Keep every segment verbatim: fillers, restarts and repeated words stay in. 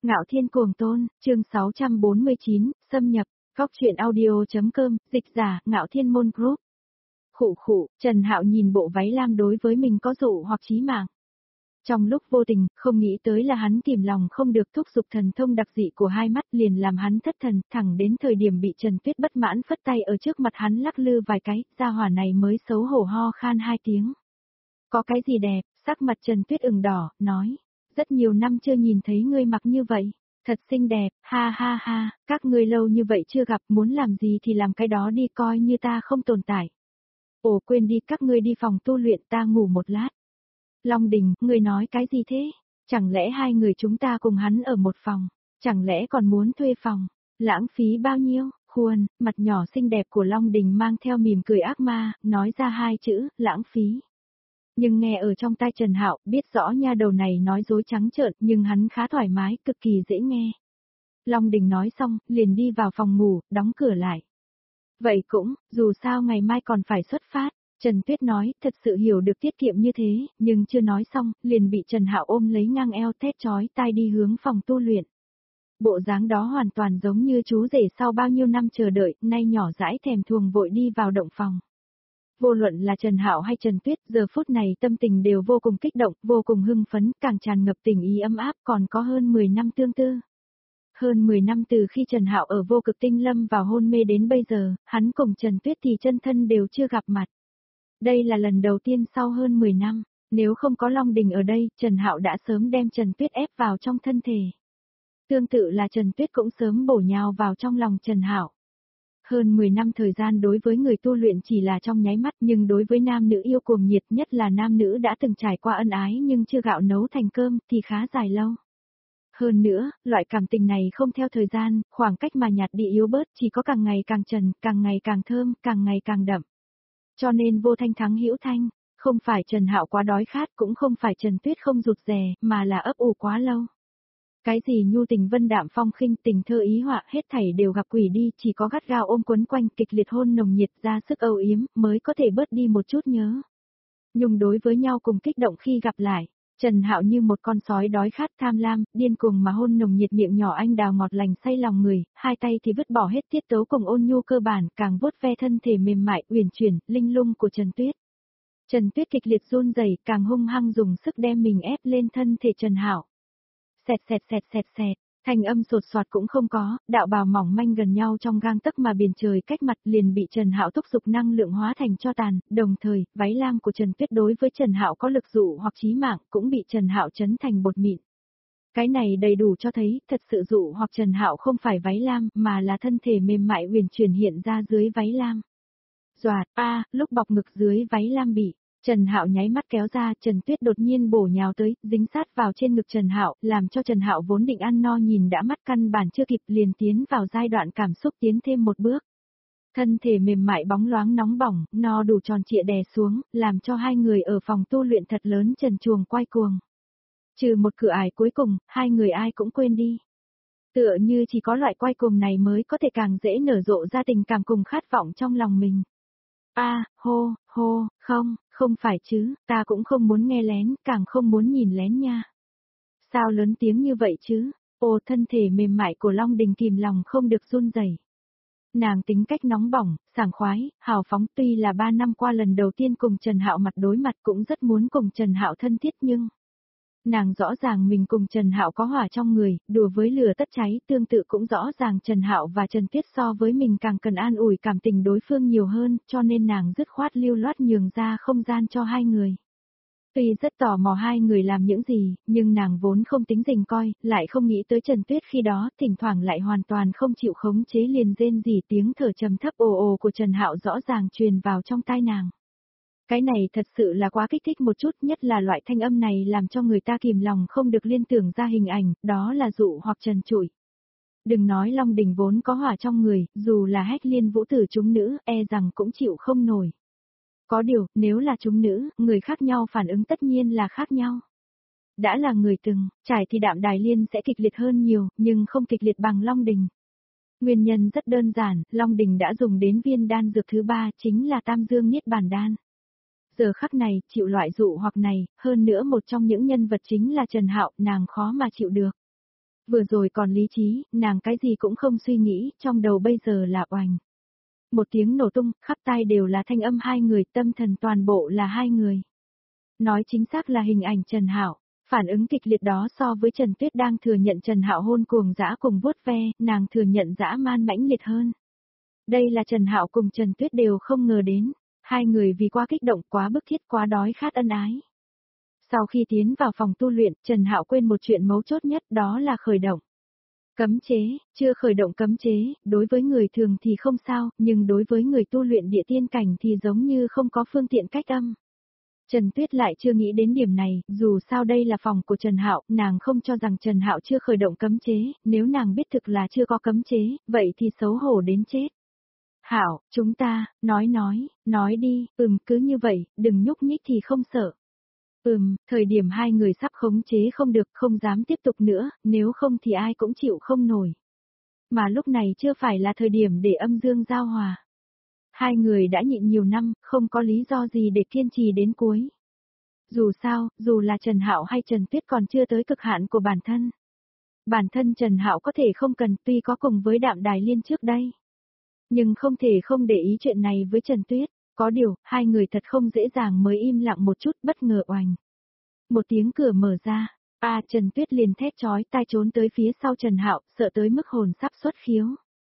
Ngạo Thiên Cuồng Tôn, chương sáu trăm bốn mươi chín, xâm nhập, góc truyện audio.com, dịch giả, Ngạo Thiên Môn Group. Khụ khụ, Trần Hạo nhìn bộ váy lam đối với mình có dụ hoặc chí mạng. Trong lúc vô tình, không nghĩ tới là hắn kìm lòng không được thúc giục thần thông đặc dị của hai mắt liền làm hắn thất thần, thẳng đến thời điểm bị Trần Tuyết bất mãn phất tay ở trước mặt hắn lắc lư vài cái, gia hỏa này mới xấu hổ ho khan hai tiếng. Có cái gì đẹp, sắc mặt Trần Tuyết ửng đỏ, nói. Rất nhiều năm chưa nhìn thấy ngươi mặc như vậy, thật xinh đẹp, ha ha ha, các ngươi lâu như vậy chưa gặp, muốn làm gì thì làm cái đó đi, coi như ta không tồn tại. Ồ quên đi, các ngươi đi phòng tu luyện, ta ngủ một lát. Long Đình, ngươi nói cái gì thế? Chẳng lẽ hai người chúng ta cùng hắn ở một phòng, chẳng lẽ còn muốn thuê phòng, lãng phí bao nhiêu? Khuôn, mặt nhỏ xinh đẹp của Long Đình mang theo mỉm cười ác ma, nói ra hai chữ, lãng phí. Nhưng nghe ở trong tai Trần Hạo, biết rõ nha đầu này nói dối trắng trợn, nhưng hắn khá thoải mái, cực kỳ dễ nghe. Long Đình nói xong, liền đi vào phòng ngủ, đóng cửa lại. Vậy cũng, dù sao ngày mai còn phải xuất phát, Trần Tuyết nói, thật sự hiểu được tiết kiệm như thế, nhưng chưa nói xong, liền bị Trần Hạo ôm lấy ngang eo thét chói tai đi hướng phòng tu luyện. Bộ dáng đó hoàn toàn giống như chú rể sau bao nhiêu năm chờ đợi, nay nhỏ dãi thèm thuồng vội đi vào động phòng. Vô luận là Trần Hạo hay Trần Tuyết, giờ phút này tâm tình đều vô cùng kích động, vô cùng hưng phấn, càng tràn ngập tình ý ấm áp, còn có hơn mười năm tương tư. Hơn mười năm từ khi Trần Hạo ở Vô Cực Tinh lâm vào hôn mê đến bây giờ, hắn cùng Trần Tuyết thì chân thân đều chưa gặp mặt. Đây là lần đầu tiên sau hơn mười năm, nếu không có Long Đình ở đây, Trần Hạo đã sớm đem Trần Tuyết ép vào trong thân thể. Tương tự là Trần Tuyết cũng sớm bổ nhào vào trong lòng Trần Hạo. Hơn mười năm thời gian đối với người tu luyện chỉ là trong nháy mắt, nhưng đối với nam nữ yêu cuồng nhiệt, nhất là nam nữ đã từng trải qua ân ái nhưng chưa gạo nấu thành cơm, thì khá dài lâu. Hơn nữa, loại cảm tình này không theo thời gian, khoảng cách mà nhạt đi yếu bớt, chỉ có càng ngày càng trần, càng ngày càng thơm, càng ngày càng đậm. Cho nên vô thanh thắng hữu thanh, không phải Trần Hạo quá đói khát, cũng không phải Trần Tuyết không rụt rè, mà là ấp ủ quá lâu. Cái gì nhu tình vân đạm phong khinh, tình thơ ý họa, hết thảy đều gặp quỷ đi, chỉ có gắt gao ôm quấn quanh, kịch liệt hôn nồng nhiệt, ra sức âu yếm, mới có thể bớt đi một chút nhớ. Nhung đối với nhau cùng kích động khi gặp lại, Trần Hạo như một con sói đói khát tham lam, điên cuồng mà hôn nồng nhiệt miệng nhỏ anh đào ngọt lành say lòng người, hai tay thì vứt bỏ hết tiết tấu cùng ôn nhu cơ bản, càng vuốt ve thân thể mềm mại, uyển chuyển, linh lung của Trần Tuyết. Trần Tuyết kịch liệt run rẩy, càng hung hăng dùng sức đem mình ép lên thân thể Trần Hạo. Xẹt xẹt xẹt xẹt xẹt, thanh âm sột soạt cũng không có, đạo bào mỏng manh gần nhau trong gang tấc mà biển trời cách mặt liền bị Trần Hạo thúc giục năng lượng hóa thành tro tàn, đồng thời, váy lam của Trần Tuyết đối với Trần Hạo có lực dụ hoặc chí mạng, cũng bị Trần Hạo chấn thành bột mịn. Cái này đầy đủ cho thấy, thật sự dụ hoặc Trần Hạo không phải váy lam, mà là thân thể mềm mại uyển chuyển hiện ra dưới váy lam. Doạt, a, lúc bọc ngực dưới váy lam bị Trần Hạo nháy mắt kéo ra, Trần Tuyết đột nhiên bổ nhào tới, dính sát vào trên ngực Trần Hạo, làm cho Trần Hạo vốn định ăn no nhìn đã mắt căn bản chưa kịp liền tiến vào giai đoạn cảm xúc tiến thêm một bước. Thân thể mềm mại bóng loáng nóng bỏng, no đủ tròn trịa đè xuống, làm cho hai người ở phòng tu luyện thật lớn trần truồng quay cuồng. Trừ một cửa ải cuối cùng, hai người ai cũng quên đi. Tựa như chỉ có loại quay cuồng này mới có thể càng dễ nở rộ ra tình cảm cùng khát vọng trong lòng mình. A, à, hô, hô, không, không phải chứ, ta cũng không muốn nghe lén, càng không muốn nhìn lén nha. Sao lớn tiếng như vậy chứ? Ồ, thân thể mềm mại của Long Đình kìm lòng không được run rẩy. Nàng tính cách nóng bỏng, sảng khoái, hào phóng, tuy là ba năm qua lần đầu tiên cùng Trần Hạo mặt đối mặt cũng rất muốn cùng Trần Hạo thân thiết nhưng nàng rõ ràng mình cùng Trần Hạo có hỏa trong người, đùa với lửa tất cháy, tương tự cũng rõ ràng Trần Hạo và Trần Tuyết so với mình càng cần an ủi cảm tình đối phương nhiều hơn, cho nên nàng dứt khoát lưu loát nhường ra không gian cho hai người. Tuy rất tò mò hai người làm những gì, nhưng nàng vốn không tính rình coi, lại không nghĩ tới Trần Tuyết khi đó, thỉnh thoảng lại hoàn toàn không chịu khống chế liền rên rỉ, tiếng thở trầm thấp ồ ồ của Trần Hạo rõ ràng truyền vào trong tai nàng. Cái này thật sự là quá kích thích một chút, nhất là loại thanh âm này làm cho người ta kìm lòng không được liên tưởng ra hình ảnh, đó là dụ hoặc trần trụi. Đừng nói Long Đình vốn có hỏa trong người, dù là Hách Liên Vũ tử chúng nữ, e rằng cũng chịu không nổi. Có điều, nếu là chúng nữ, người khác nhau phản ứng tất nhiên là khác nhau. Đã là người từng, trải thì Đạm Đài Liên sẽ kịch liệt hơn nhiều, nhưng không kịch liệt bằng Long Đình. Nguyên nhân rất đơn giản, Long Đình đã dùng đến viên đan dược thứ ba, chính là Tam Dương Niết Bàn Đan. Giờ khắc này, chịu loại dụ hoặc này, hơn nữa một trong những nhân vật chính là Trần Hạo, nàng khó mà chịu được. Vừa rồi còn lý trí, nàng cái gì cũng không suy nghĩ, trong đầu bây giờ là oành. Một tiếng nổ tung, khắp tai đều là thanh âm hai người, tâm thần toàn bộ là hai người. Nói chính xác là hình ảnh Trần Hạo. Phản ứng kịch liệt đó so với Trần Tuyết đang thừa nhận Trần Hạo hôn cuồng dã cùng vuốt ve, nàng thừa nhận dã man mãnh liệt hơn. Đây là Trần Hạo cùng Trần Tuyết đều không ngờ đến, hai người vì quá kích động, quá bức thiết, quá đói khát ân ái. Sau khi tiến vào phòng tu luyện, Trần Hạo quên một chuyện mấu chốt nhất, đó là khởi động. Cấm chế, chưa khởi động cấm chế, đối với người thường thì không sao, nhưng đối với người tu luyện địa tiên cảnh thì giống như không có phương tiện cách âm. Trần Tuyết lại chưa nghĩ đến điểm này, dù sao đây là phòng của Trần Hạo, nàng không cho rằng Trần Hạo chưa khởi động cấm chế, nếu nàng biết thực là chưa có cấm chế, vậy thì xấu hổ đến chết. Hạo, chúng ta, nói nói, nói đi, ừm cứ như vậy, đừng nhúc nhích thì không sợ. Ừm, thời điểm hai người sắp khống chế không được, không dám tiếp tục nữa, nếu không thì ai cũng chịu không nổi. Mà lúc này chưa phải là thời điểm để âm dương giao hòa. Hai người đã nhịn nhiều năm, không có lý do gì để kiên trì đến cuối. Dù sao, dù là Trần Hạo hay Trần Tuyết còn chưa tới cực hạn của bản thân. Bản thân Trần Hạo có thể không cần, tuy có cùng với Đạm Đài Liên trước đây. Nhưng không thể không để ý chuyện này với Trần Tuyết, có điều, hai người thật không dễ dàng mới im lặng một chút, bất ngờ oành. Một tiếng cửa mở ra, a Trần Tuyết liền thét chói tai trốn tới phía sau Trần Hạo, sợ tới mức hồn sắp xuất khiếu.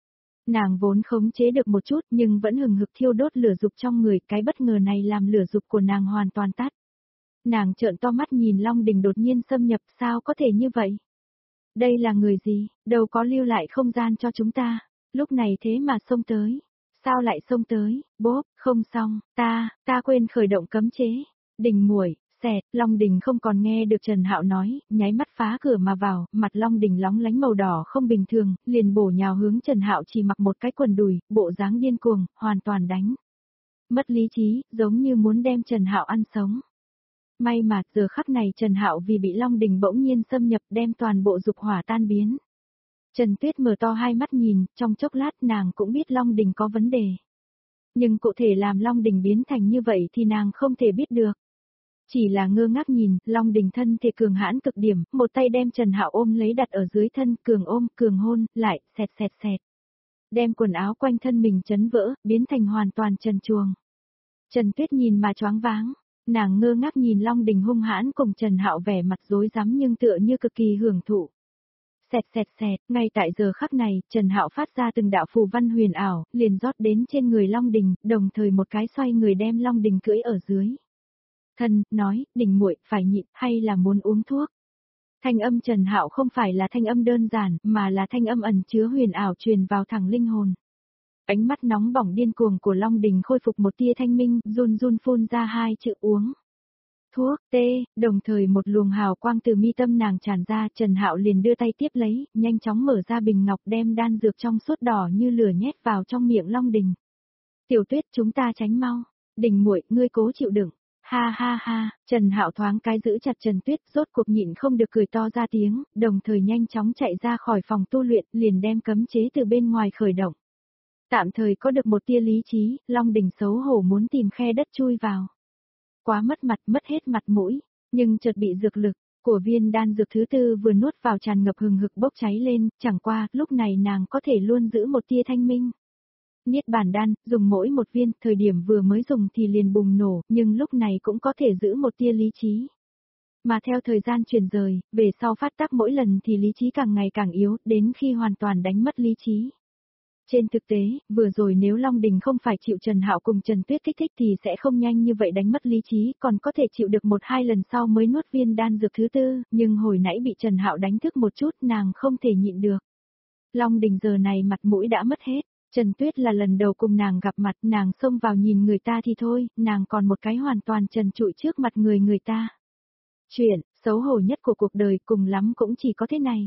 Nàng vốn khống chế được một chút nhưng vẫn hừng hực thiêu đốt lửa dục trong người, cái bất ngờ này làm lửa dục của nàng hoàn toàn tắt. Nàng trợn to mắt nhìn Long Đình đột nhiên xâm nhập, sao có thể như vậy? Đây là người gì, đâu có lưu lại không gian cho chúng ta, lúc này thế mà xông tới. Sao lại xông tới, bốp, không xong, ta, ta quên khởi động cấm chế. Đình muội, xẹt, Long Đình không còn nghe được Trần Hạo nói, nháy mắt phá cửa mà vào, mặt Long Đình lóng lánh màu đỏ không bình thường, liền bổ nhào hướng Trần Hạo chỉ mặc một cái quần đùi, bộ dáng điên cuồng, hoàn toàn đánh. Mất lý trí, giống như muốn đem Trần Hạo ăn sống. May mà giờ khắc này Trần Hạo vì bị Long Đình bỗng nhiên xâm nhập đem toàn bộ dục hỏa tan biến. Trần Tuyết mở to hai mắt nhìn, trong chốc lát nàng cũng biết Long Đình có vấn đề. Nhưng cụ thể làm Long Đình biến thành như vậy thì nàng không thể biết được. Chỉ là ngơ ngác nhìn, Long Đình thân thể cường hãn cực điểm, một tay đem Trần Hạo ôm lấy đặt ở dưới thân, cường ôm, cường hôn, lại, xẹt xẹt xẹt. Đem quần áo quanh thân mình chấn vỡ, biến thành hoàn toàn trần truồng. Trần Tuyết nhìn mà choáng váng, nàng ngơ ngác nhìn Long Đình hung hãn cùng Trần Hạo vẻ mặt rối rắm nhưng tựa như cực kỳ hưởng thụ. Xẹt xẹt xẹt, ngay tại giờ khắc này, Trần Hạo phát ra từng đạo phù văn huyền ảo, liền rót đến trên người Long Đình, đồng thời một cái xoay người đem Long Đình cưỡi ở dưới. Thân, nói, Đình muội, phải nhịn, hay là muốn uống thuốc? Thanh âm Trần Hạo không phải là thanh âm đơn giản, mà là thanh âm ẩn chứa huyền ảo truyền vào thẳng linh hồn. Ánh mắt nóng bỏng điên cuồng của Long Đình khôi phục một tia thanh minh, run run phun ra hai chữ uống. Thuốc, tê, đồng thời một luồng hào quang từ mi tâm nàng tràn ra, Trần Hạo liền đưa tay tiếp lấy, nhanh chóng mở ra bình ngọc đem đan dược trong suốt đỏ như lửa nhét vào trong miệng Long Đình. Tiểu Tuyết, chúng ta tránh mau. Đình muội, ngươi cố chịu đựng. Ha ha ha, Trần Hạo thoáng cái giữ chặt Trần Tuyết, rốt cuộc nhịn không được cười to ra tiếng, đồng thời nhanh chóng chạy ra khỏi phòng tu luyện, liền đem cấm chế từ bên ngoài khởi động. Tạm thời có được một tia lý trí, Long Đình xấu hổ muốn tìm khe đất chui vào. Quá mất mặt, mất hết mặt mũi, nhưng chợt bị dược lực của viên đan dược thứ tư vừa nuốt vào tràn ngập hừng hực bốc cháy lên, chẳng qua, lúc này nàng có thể luôn giữ một tia thanh minh. Niết bàn đan, dùng mỗi một viên, thời điểm vừa mới dùng thì liền bùng nổ, nhưng lúc này cũng có thể giữ một tia lý trí. Mà theo thời gian truyền rời, về sau phát tác mỗi lần thì lý trí càng ngày càng yếu, đến khi hoàn toàn đánh mất lý trí. Trên thực tế, vừa rồi nếu Long Đình không phải chịu Trần Hạo cùng Trần Tuyết kích thích thì sẽ không nhanh như vậy đánh mất lý trí, còn có thể chịu được một hai lần sau mới nuốt viên đan dược thứ tư, nhưng hồi nãy bị Trần Hạo đánh thức một chút nàng không thể nhịn được. Long Đình giờ này mặt mũi đã mất hết, Trần Tuyết là lần đầu cùng nàng gặp mặt, nàng xông vào nhìn người ta thì thôi, nàng còn một cái hoàn toàn trần trụi trước mặt người người ta. Chuyện, xấu hổ nhất của cuộc đời cùng lắm cũng chỉ có thế này.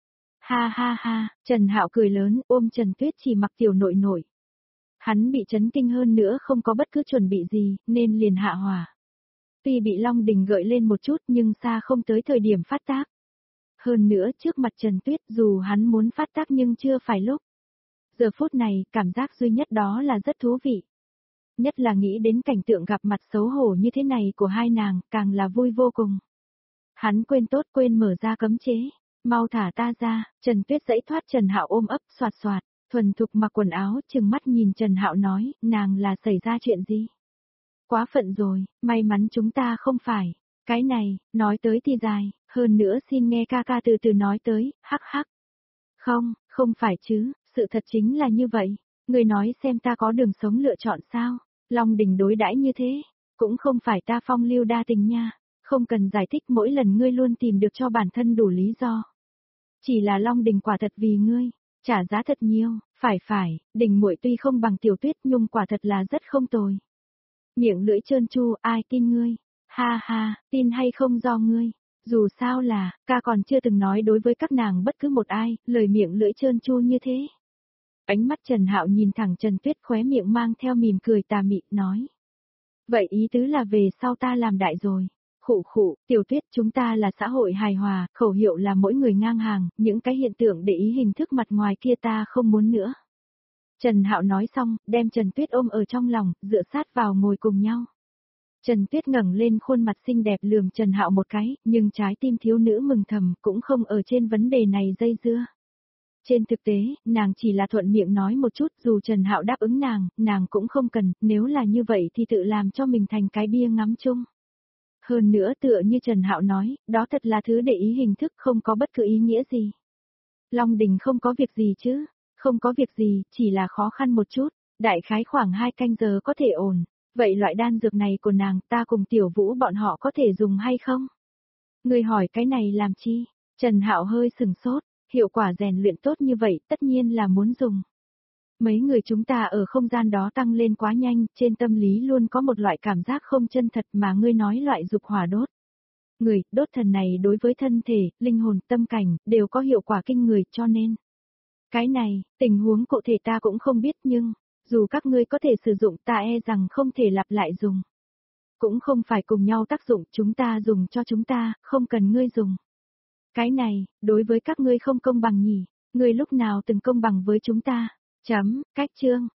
Ha ha ha, Trần Hạo cười lớn, ôm Trần Tuyết chỉ mặc tiểu nội nội. Hắn bị chấn kinh hơn nữa không có bất cứ chuẩn bị gì, nên liền hạ hỏa. Tuy bị Long Đình gợi lên một chút nhưng xa không tới thời điểm phát tác. Hơn nữa trước mặt Trần Tuyết dù hắn muốn phát tác nhưng chưa phải lúc. Giờ phút này, cảm giác duy nhất đó là rất thú vị. Nhất là nghĩ đến cảnh tượng gặp mặt xấu hổ như thế này của hai nàng, càng là vui vô cùng. Hắn quên tốt quên mở ra cấm chế. Mau thả ta ra, Trần Tuyết giãy thoát Trần Hạo ôm ấp, xoạt xoạt, thuần thục mặc quần áo, trừng mắt nhìn Trần Hạo nói, nàng là xảy ra chuyện gì? Quá phận rồi, may mắn chúng ta không phải. Cái này, nói tới thì dài, hơn nữa xin nghe ca ca từ từ nói tới, hắc hắc. Không, không phải chứ, sự thật chính là như vậy. Người nói xem ta có đường sống lựa chọn sao? Long Đình đối đãi như thế, cũng không phải ta phong lưu đa tình nha, không cần giải thích mỗi lần ngươi luôn tìm được cho bản thân đủ lý do. Chỉ là Long Đình quả thật vì ngươi, trả giá thật nhiều, phải phải, Đình muội tuy không bằng Tiểu Tuyết nhưng quả thật là rất không tồi. Miệng lưỡi trơn tru, ai tin ngươi? Ha ha, tin hay không do ngươi. Dù sao là, ca còn chưa từng nói đối với các nàng bất cứ một ai, lời miệng lưỡi trơn tru như thế. Ánh mắt Trần Hạo nhìn thẳng Trần Tuyết, khóe miệng mang theo mỉm cười tà mị, nói. Vậy ý tứ là về sau ta làm đại rồi. Khụ khụ, Tiểu Tuyết, chúng ta là xã hội hài hòa, khẩu hiệu là mỗi người ngang hàng, những cái hiện tượng để ý hình thức mặt ngoài kia ta không muốn nữa. Trần Hạo nói xong, đem Trần Tuyết ôm ở trong lòng, dựa sát vào ngồi cùng nhau. Trần Tuyết ngẩng lên khuôn mặt xinh đẹp lườm Trần Hạo một cái, nhưng trái tim thiếu nữ mừng thầm cũng không ở trên vấn đề này dây dưa. Trên thực tế, nàng chỉ là thuận miệng nói một chút, dù Trần Hạo đáp ứng nàng, nàng cũng không cần, nếu là như vậy thì tự làm cho mình thành cái bia ngắm chung. Hơn nữa tựa như Trần Hạo nói, đó thật là thứ để ý hình thức, không có bất cứ ý nghĩa gì. Long Đình không có việc gì chứ, không có việc gì, chỉ là khó khăn một chút, đại khái khoảng hai canh giờ có thể ổn. Vậy loại đan dược này của nàng ta cùng Tiểu Vũ bọn họ có thể dùng hay không? Người hỏi cái này làm chi? Trần Hạo hơi sừng sốt, hiệu quả rèn luyện tốt như vậy tất nhiên là muốn dùng. Mấy người chúng ta ở không gian đó tăng lên quá nhanh, trên tâm lý luôn có một loại cảm giác không chân thật mà ngươi nói loại dục hỏa đốt. Người, đốt thần này đối với thân thể, linh hồn, tâm cảnh, đều có hiệu quả kinh người cho nên. Cái này, tình huống cụ thể ta cũng không biết nhưng, dù các ngươi có thể sử dụng ta e rằng không thể lặp lại dùng. Cũng không phải cùng nhau tác dụng, chúng ta dùng cho chúng ta, không cần ngươi dùng. Cái này, đối với các ngươi không công bằng nhỉ, ngươi lúc nào từng công bằng với chúng ta. Chấm, cách chương.